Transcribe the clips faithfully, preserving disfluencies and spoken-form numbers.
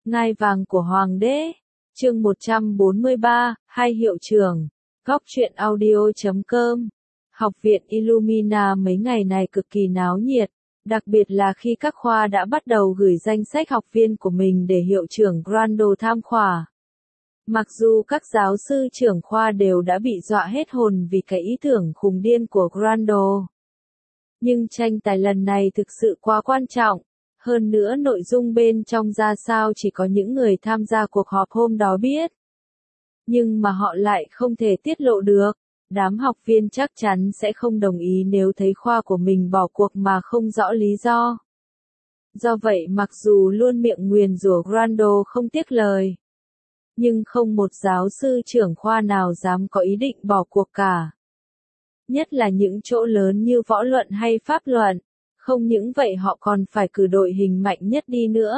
Ngai vàng của Hoàng đế. Chương một trăm bốn mươi ba, hai hiệu trưởng. Góc truyện audio chấm com. Học viện Illumina mấy ngày này cực kỳ náo nhiệt, đặc biệt là khi các khoa đã bắt đầu gửi danh sách học viên của mình để hiệu trưởng Grando tham khảo. Mặc dù các giáo sư trưởng khoa đều đã bị dọa hết hồn vì cái ý tưởng khùng điên của Grando, nhưng tranh tài lần này thực sự quá quan trọng. Hơn nữa nội dung bên trong ra sao chỉ có những người tham gia cuộc họp hôm đó biết. Nhưng mà họ lại không thể tiết lộ được. Đám học viên chắc chắn sẽ không đồng ý nếu thấy khoa của mình bỏ cuộc mà không rõ lý do. Do vậy mặc dù luôn miệng nguyền rủa Grando không tiếc lời, nhưng không một giáo sư trưởng khoa nào dám có ý định bỏ cuộc cả. Nhất là những chỗ lớn như võ luận hay pháp luận. Không những vậy họ còn phải cử đội hình mạnh nhất đi nữa.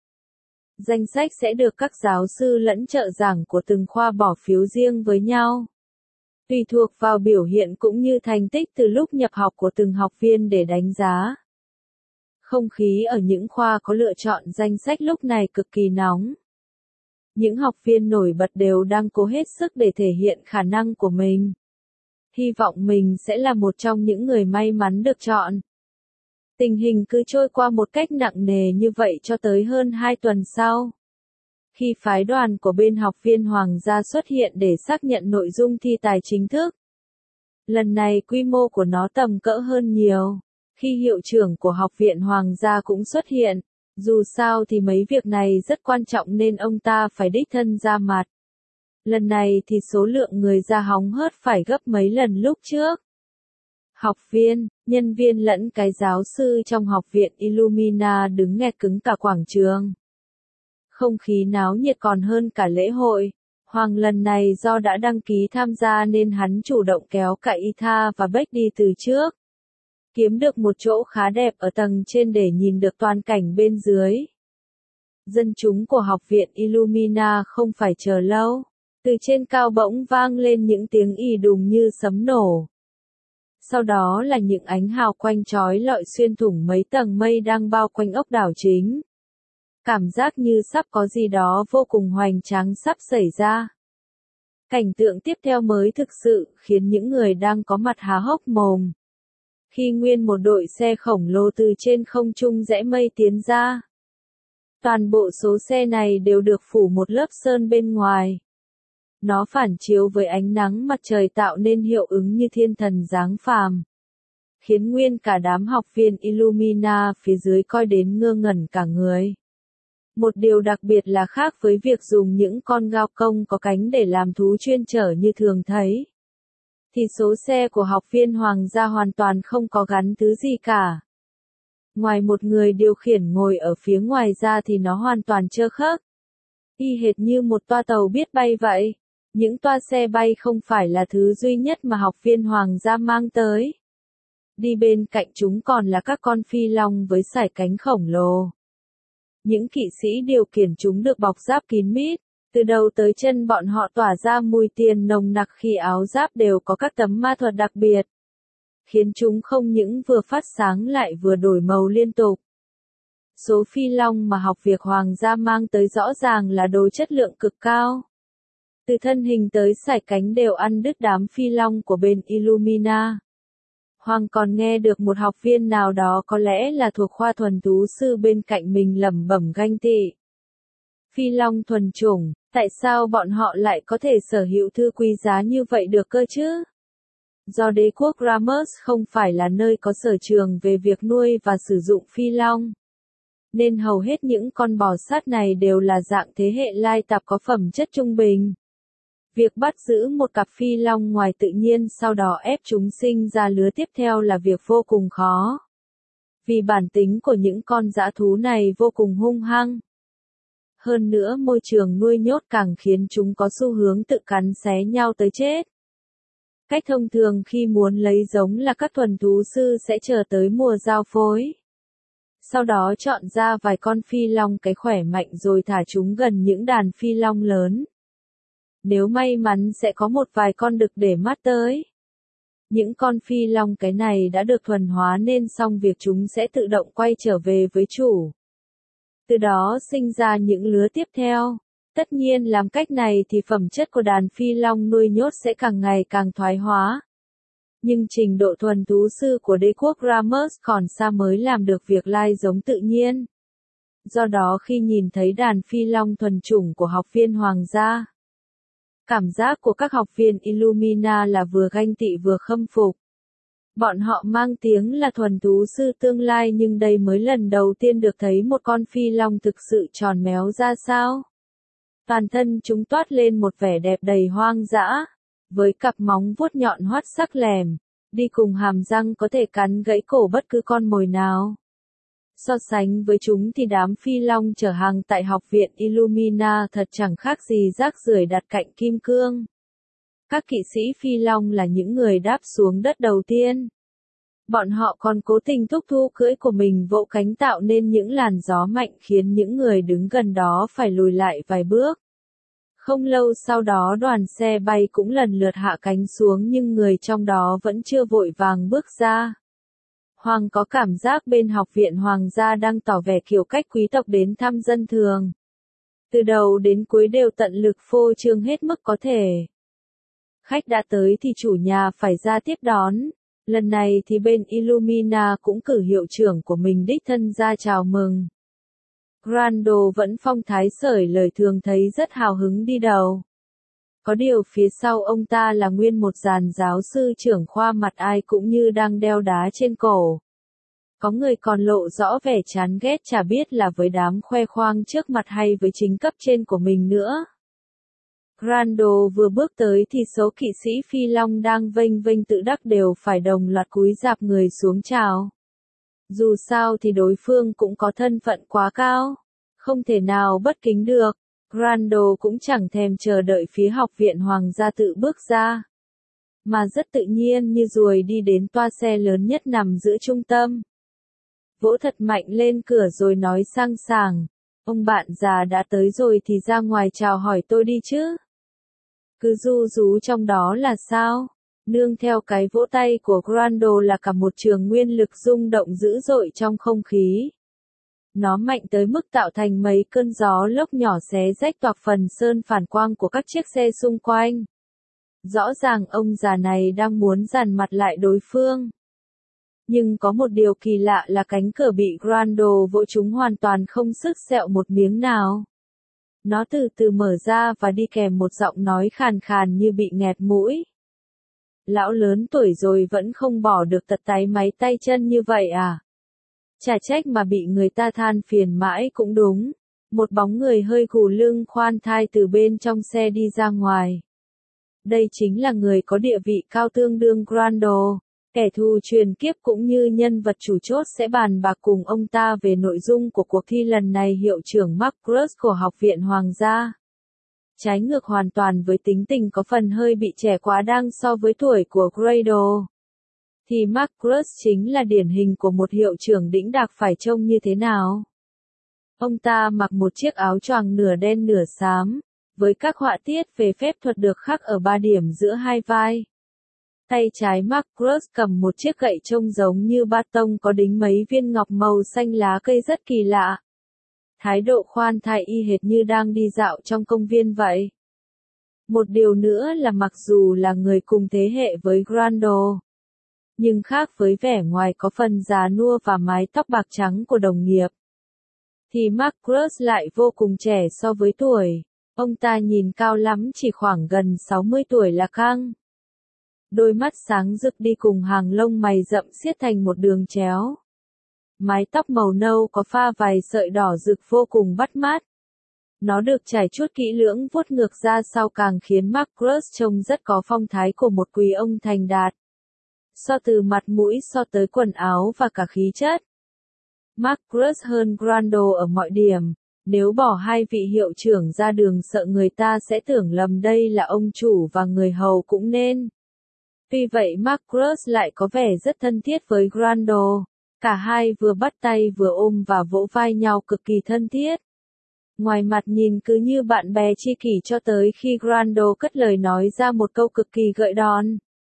Danh sách sẽ được các giáo sư lẫn trợ giảng của từng khoa bỏ phiếu riêng với nhau, tùy thuộc vào biểu hiện cũng như thành tích từ lúc nhập học của từng học viên để đánh giá. Không khí ở những khoa có lựa chọn danh sách lúc này cực kỳ nóng. Những học viên nổi bật đều đang cố hết sức để thể hiện khả năng của mình. Hy vọng mình sẽ là một trong những người may mắn được chọn. Tình hình cứ trôi qua một cách nặng nề như vậy cho tới hơn hai tuần sau. Khi phái đoàn của bên học viên Hoàng gia xuất hiện để xác nhận nội dung thi tài chính thức. Lần này quy mô của nó tầm cỡ hơn nhiều. Khi hiệu trưởng của học viện Hoàng gia cũng xuất hiện, dù sao thì mấy việc này rất quan trọng nên ông ta phải đích thân ra mặt. Lần này thì số lượng người ra hóng hớt phải gấp mấy lần lúc trước. Học viên, nhân viên lẫn cái giáo sư trong học viện Illumina đứng nghẹt cứng cả quảng trường. Không khí náo nhiệt còn hơn cả lễ hội. Hoàng lần này do đã đăng ký tham gia nên hắn chủ động kéo cả Itha và Beck đi từ trước. Kiếm được một chỗ khá đẹp ở tầng trên để nhìn được toàn cảnh bên dưới. Dân chúng của học viện Illumina không phải chờ lâu. Từ trên cao bỗng vang lên những tiếng ì đùng như sấm nổ. Sau đó là những ánh hào quanh chói lọi xuyên thủng mấy tầng mây đang bao quanh ốc đảo chính. Cảm giác như sắp có gì đó vô cùng hoành tráng sắp xảy ra. Cảnh tượng tiếp theo mới thực sự khiến những người đang có mặt há hốc mồm. Khi nguyên một đội xe khổng lồ từ trên không trung rẽ mây tiến ra. Toàn bộ số xe này đều được phủ một lớp sơn bên ngoài. Nó phản chiếu với ánh nắng mặt trời tạo nên hiệu ứng như thiên thần giáng phàm. Khiến nguyên cả đám học viên Illumina phía dưới coi đến ngơ ngẩn cả người. Một điều đặc biệt là khác với việc dùng những con gao công có cánh để làm thú chuyên chở như thường thấy. Thì số xe của học viên Hoàng gia hoàn toàn không có gắn thứ gì cả. Ngoài một người điều khiển ngồi ở phía ngoài ra thì nó hoàn toàn trơ khớp. Y hệt như một toa tàu biết bay vậy. Những toa xe bay không phải là thứ duy nhất mà học viên Hoàng gia mang tới. Đi bên cạnh chúng còn là các con phi long với sải cánh khổng lồ. Những kỵ sĩ điều khiển chúng được bọc giáp kín mít, từ đầu tới chân bọn họ tỏa ra mùi tiền nồng nặc khi áo giáp đều có các tấm ma thuật đặc biệt. Khiến chúng không những vừa phát sáng lại vừa đổi màu liên tục. Số phi long mà học viện Hoàng gia mang tới rõ ràng là đồ chất lượng cực cao. Từ thân hình tới sải cánh đều ăn đứt đám phi long của bên Illumina. Hoàng còn nghe được một học viên nào đó có lẽ là thuộc khoa thuần thú sư bên cạnh mình lẩm bẩm ganh tị. Phi long thuần chủng, tại sao bọn họ lại có thể sở hữu thứ quý giá như vậy được cơ chứ? Do đế quốc Ramos không phải là nơi có sở trường về việc nuôi và sử dụng phi long. Nên hầu hết những con bò sát này đều là dạng thế hệ lai tạp có phẩm chất trung bình. Việc bắt giữ một cặp phi long ngoài tự nhiên sau đó ép chúng sinh ra lứa tiếp theo là việc vô cùng khó. Vì bản tính của những con dã thú này vô cùng hung hăng. Hơn nữa môi trường nuôi nhốt càng khiến chúng có xu hướng tự cắn xé nhau tới chết. Cách thông thường khi muốn lấy giống là các thuần thú sư sẽ chờ tới mùa giao phối. Sau đó chọn ra vài con phi long cái khỏe mạnh rồi thả chúng gần những đàn phi long lớn. Nếu may mắn sẽ có một vài con đực để mắt tới. Những con phi long cái này đã được thuần hóa nên xong việc chúng sẽ tự động quay trở về với chủ. từ đó sinh ra những lứa tiếp theo. Tất nhiên làm cách này thì phẩm chất của đàn phi long nuôi nhốt sẽ càng ngày càng thoái hóa. Nhưng trình độ thuần thú sư của đế quốc Ramos còn xa mới làm được việc lai giống tự nhiên. Do đó khi nhìn thấy đàn phi long thuần chủng của học viên hoàng gia, cảm giác của các học viên Illumina là vừa ganh tị vừa khâm phục. Bọn họ mang tiếng là thuần thú sư tương lai nhưng đây mới lần đầu tiên được thấy một con phi long thực sự tròn méo ra sao. Toàn thân chúng toát lên một vẻ đẹp đầy hoang dã, với cặp móng vuốt nhọn hoắt sắc lẻm, đi cùng hàm răng có thể cắn gãy cổ bất cứ con mồi nào. So sánh với chúng thì đám phi long chở hàng tại học viện Illumina thật chẳng khác gì rác rưởi đặt cạnh kim cương. Các kỵ sĩ phi long là những người đáp xuống đất đầu tiên. Bọn họ còn cố tình thúc thu cưỡi của mình vỗ cánh tạo nên những làn gió mạnh khiến những người đứng gần đó phải lùi lại vài bước. Không lâu sau đó đoàn xe bay cũng lần lượt hạ cánh xuống nhưng người trong đó vẫn chưa vội vàng bước ra. Hoàng có cảm giác bên học viện hoàng gia đang tỏ vẻ kiểu cách quý tộc đến thăm dân thường. Từ đầu đến cuối đều tận lực phô trương hết mức có thể. Khách đã tới thì chủ nhà phải ra tiếp đón. Lần này thì bên Illumina cũng cử hiệu trưởng của mình đích thân ra chào mừng. Grando vẫn phong thái sởi lời thường thấy rất hào hứng đi đầu. Có điều phía sau ông ta là nguyên một dàn giáo sư trưởng khoa mặt ai cũng như đang đeo đá trên cổ. Có người còn lộ rõ vẻ chán ghét chả biết là với đám khoe khoang trước mặt hay với chính cấp trên của mình nữa. Grando vừa bước tới thì số kỵ sĩ phi long đang vênh vênh tự đắc đều phải đồng loạt cúi rạp người xuống chào. Dù sao thì đối phương cũng có thân phận quá cao, không thể nào bất kính được. Grando cũng chẳng thèm chờ đợi phía học viện hoàng gia tự bước ra, mà rất tự nhiên như ruồi đi đến toa xe lớn nhất nằm giữa trung tâm. Vỗ thật mạnh lên cửa rồi nói sang sảng, ông bạn già đã tới rồi thì ra ngoài chào hỏi tôi đi chứ. Cứ ru rú trong đó là sao? Nương theo cái vỗ tay của Grando là cả một trường nguyên lực rung động dữ dội trong không khí. Nó mạnh tới mức tạo thành mấy cơn gió lốc nhỏ xé rách toạc phần sơn phản quang của các chiếc xe xung quanh. Rõ ràng ông già này đang muốn dằn mặt lại đối phương. Nhưng có một điều kỳ lạ là cánh cửa bị Grando vỗ trúng hoàn toàn không sức sẹo một miếng nào. Nó từ từ mở ra và đi kèm một giọng nói khàn khàn như bị nghẹt mũi. Lão lớn tuổi rồi vẫn không bỏ được tật táy máy tay chân như vậy à? Chả trách mà bị người ta than phiền mãi cũng đúng. Một bóng người hơi gù lưng khoan thai từ bên trong xe đi ra ngoài. Đây chính là người có địa vị cao tương đương Grando. Kẻ thù truyền kiếp cũng như nhân vật chủ chốt sẽ bàn bạc cùng ông ta về nội dung của cuộc thi lần này. Hiệu trưởng Marcus của học viện hoàng gia. Trái ngược hoàn toàn với tính tình có phần hơi bị trẻ quá đang so với tuổi của Grado. Thì Marcus chính là điển hình của một hiệu trưởng đĩnh đạc phải trông như thế nào. Ông ta mặc một chiếc áo choàng nửa đen nửa xám, với các họa tiết về phép thuật được khắc ở ba điểm giữa hai vai. Tay trái Marcus cầm một chiếc gậy trông giống như ba tông có đính mấy viên ngọc màu xanh lá cây rất kỳ lạ. Thái độ khoan thai y hệt như đang đi dạo trong công viên vậy. Một điều nữa là mặc dù là người cùng thế hệ với Grando, nhưng khác với vẻ ngoài có phần già nua và mái tóc bạc trắng của đồng nghiệp, thì Marcus lại vô cùng trẻ so với tuổi. Ông ta nhìn cao lắm chỉ khoảng gần sáu mươi tuổi là căng. Đôi mắt sáng rực đi cùng hàng lông mày rậm xiết thành một đường chéo. Mái tóc màu nâu có pha vài sợi đỏ rực vô cùng bắt mắt. Nó được trải chuốt kỹ lưỡng vuốt ngược ra sau càng khiến Marcus trông rất có phong thái của một quý ông thành đạt. So từ mặt mũi so tới quần áo và cả khí chất, Marcus hơn Grando ở mọi điểm. Nếu bỏ hai vị hiệu trưởng ra đường sợ người ta sẽ tưởng lầm đây là ông chủ và người hầu cũng nên. Tuy vậy Marcus lại có vẻ rất thân thiết với Grando. Cả hai vừa bắt tay vừa ôm và vỗ vai nhau cực kỳ thân thiết. Ngoài mặt nhìn cứ như bạn bè tri kỷ cho tới khi Grando cất lời nói ra một câu cực kỳ gợi đòn.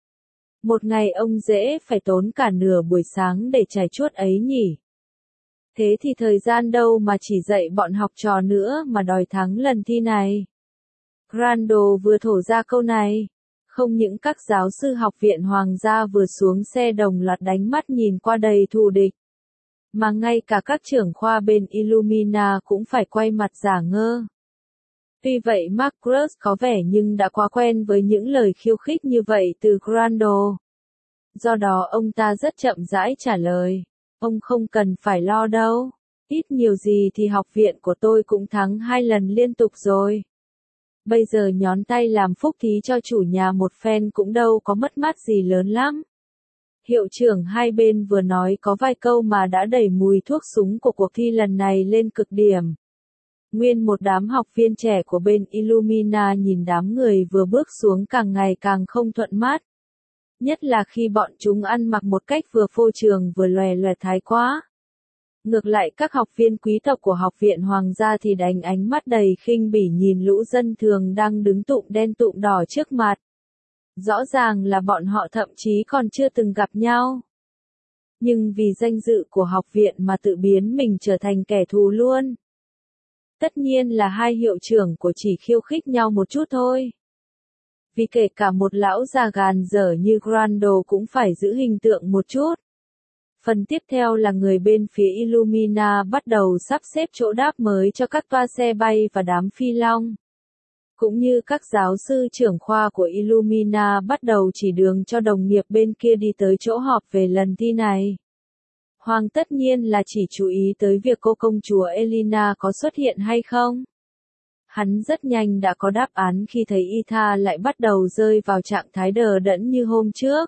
Một ngày ông dễ phải tốn cả nửa buổi sáng để trải chuốt ấy nhỉ. Thế thì thời gian đâu mà chỉ dạy bọn học trò nữa mà đòi thắng lần thi này. Grando vừa thổ ra câu này. Không những các giáo sư học viện Hoàng gia vừa xuống xe đồng loạt đánh mắt nhìn qua đầy thù địch. Mà ngay cả các trưởng khoa bên Illumina cũng phải quay mặt giả ngơ. Tuy vậy Marcus có vẻ nhưng đã quá quen với những lời khiêu khích như vậy từ Grando. Do đó ông ta rất chậm rãi trả lời. Ông không cần phải lo đâu. Ít nhiều gì thì học viện của tôi cũng thắng hai lần liên tục rồi. Bây giờ nhón tay làm phúc thí cho chủ nhà một phen cũng đâu có mất mát gì lớn lắm. Hiệu trưởng hai bên vừa nói có vài câu mà đã đẩy mùi thuốc súng của cuộc thi lần này lên cực điểm. Nguyên một đám học viên trẻ của bên Illumina nhìn đám người vừa bước xuống càng ngày càng không thuận mắt. Nhất là khi bọn chúng ăn mặc một cách vừa phô trương vừa lòe loẹt thái quá. Ngược lại các học viên quý tộc của học viện Hoàng gia thì đánh ánh mắt đầy khinh bỉ nhìn lũ dân thường đang đứng tụm đen tụm đỏ trước mặt. Rõ ràng là bọn họ thậm chí còn chưa từng gặp nhau. Nhưng vì danh dự của học viện mà tự biến mình trở thành kẻ thù luôn. Tất nhiên là hai hiệu trưởng của chỉ khiêu khích nhau một chút thôi. Vì kể cả một lão già gàn dở như Grando cũng phải giữ hình tượng một chút. Phần tiếp theo là người bên phía Illumina bắt đầu sắp xếp chỗ đáp mới cho các toa xe bay và đám phi long. Cũng như các giáo sư trưởng khoa của Illumina bắt đầu chỉ đường cho đồng nghiệp bên kia đi tới chỗ họp về lần thi này. Hoàng tất nhiên là chỉ chú ý tới việc cô công chúa Elena có xuất hiện hay không. Hắn rất nhanh đã có đáp án khi thấy Itha lại bắt đầu rơi vào trạng thái đờ đẫn như hôm trước.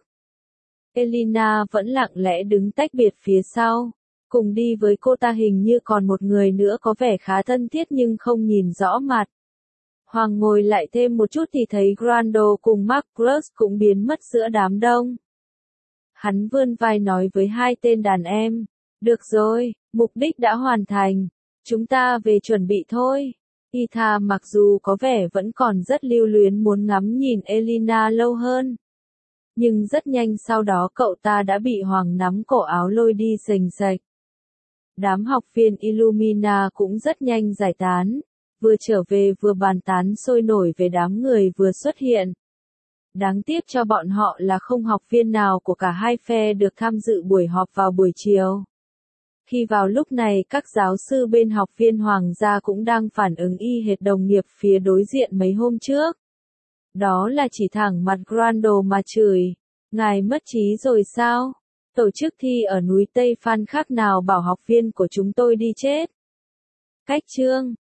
Elena vẫn lặng lẽ đứng tách biệt phía sau. Cùng đi với cô ta hình như còn một người nữa có vẻ khá thân thiết nhưng không nhìn rõ mặt. Hoàng ngồi lại thêm một chút thì thấy Grando cùng Marcus cũng biến mất giữa đám đông. Hắn vươn vai nói với hai tên đàn em. Được rồi, mục đích đã hoàn thành. Chúng ta về chuẩn bị thôi. Itha mặc dù có vẻ vẫn còn rất lưu luyến muốn ngắm nhìn Elena lâu hơn. Nhưng rất nhanh sau đó cậu ta đã bị Hoàng nắm cổ áo lôi đi sềnh sạch. Đám học viên Illumina cũng rất nhanh giải tán. Vừa trở về vừa bàn tán sôi nổi về đám người vừa xuất hiện. Đáng tiếc cho bọn họ là không học viên nào của cả hai phe được tham dự buổi họp vào buổi chiều. Khi vào lúc này các giáo sư bên học viên Hoàng gia cũng đang phản ứng y hệt đồng nghiệp phía đối diện mấy hôm trước. Đó là chỉ thẳng mặt Grando mà chửi. Ngài mất trí rồi sao? Tổ chức thi ở núi Tây Phan khác nào bảo học viên của chúng tôi đi chết. Cách chương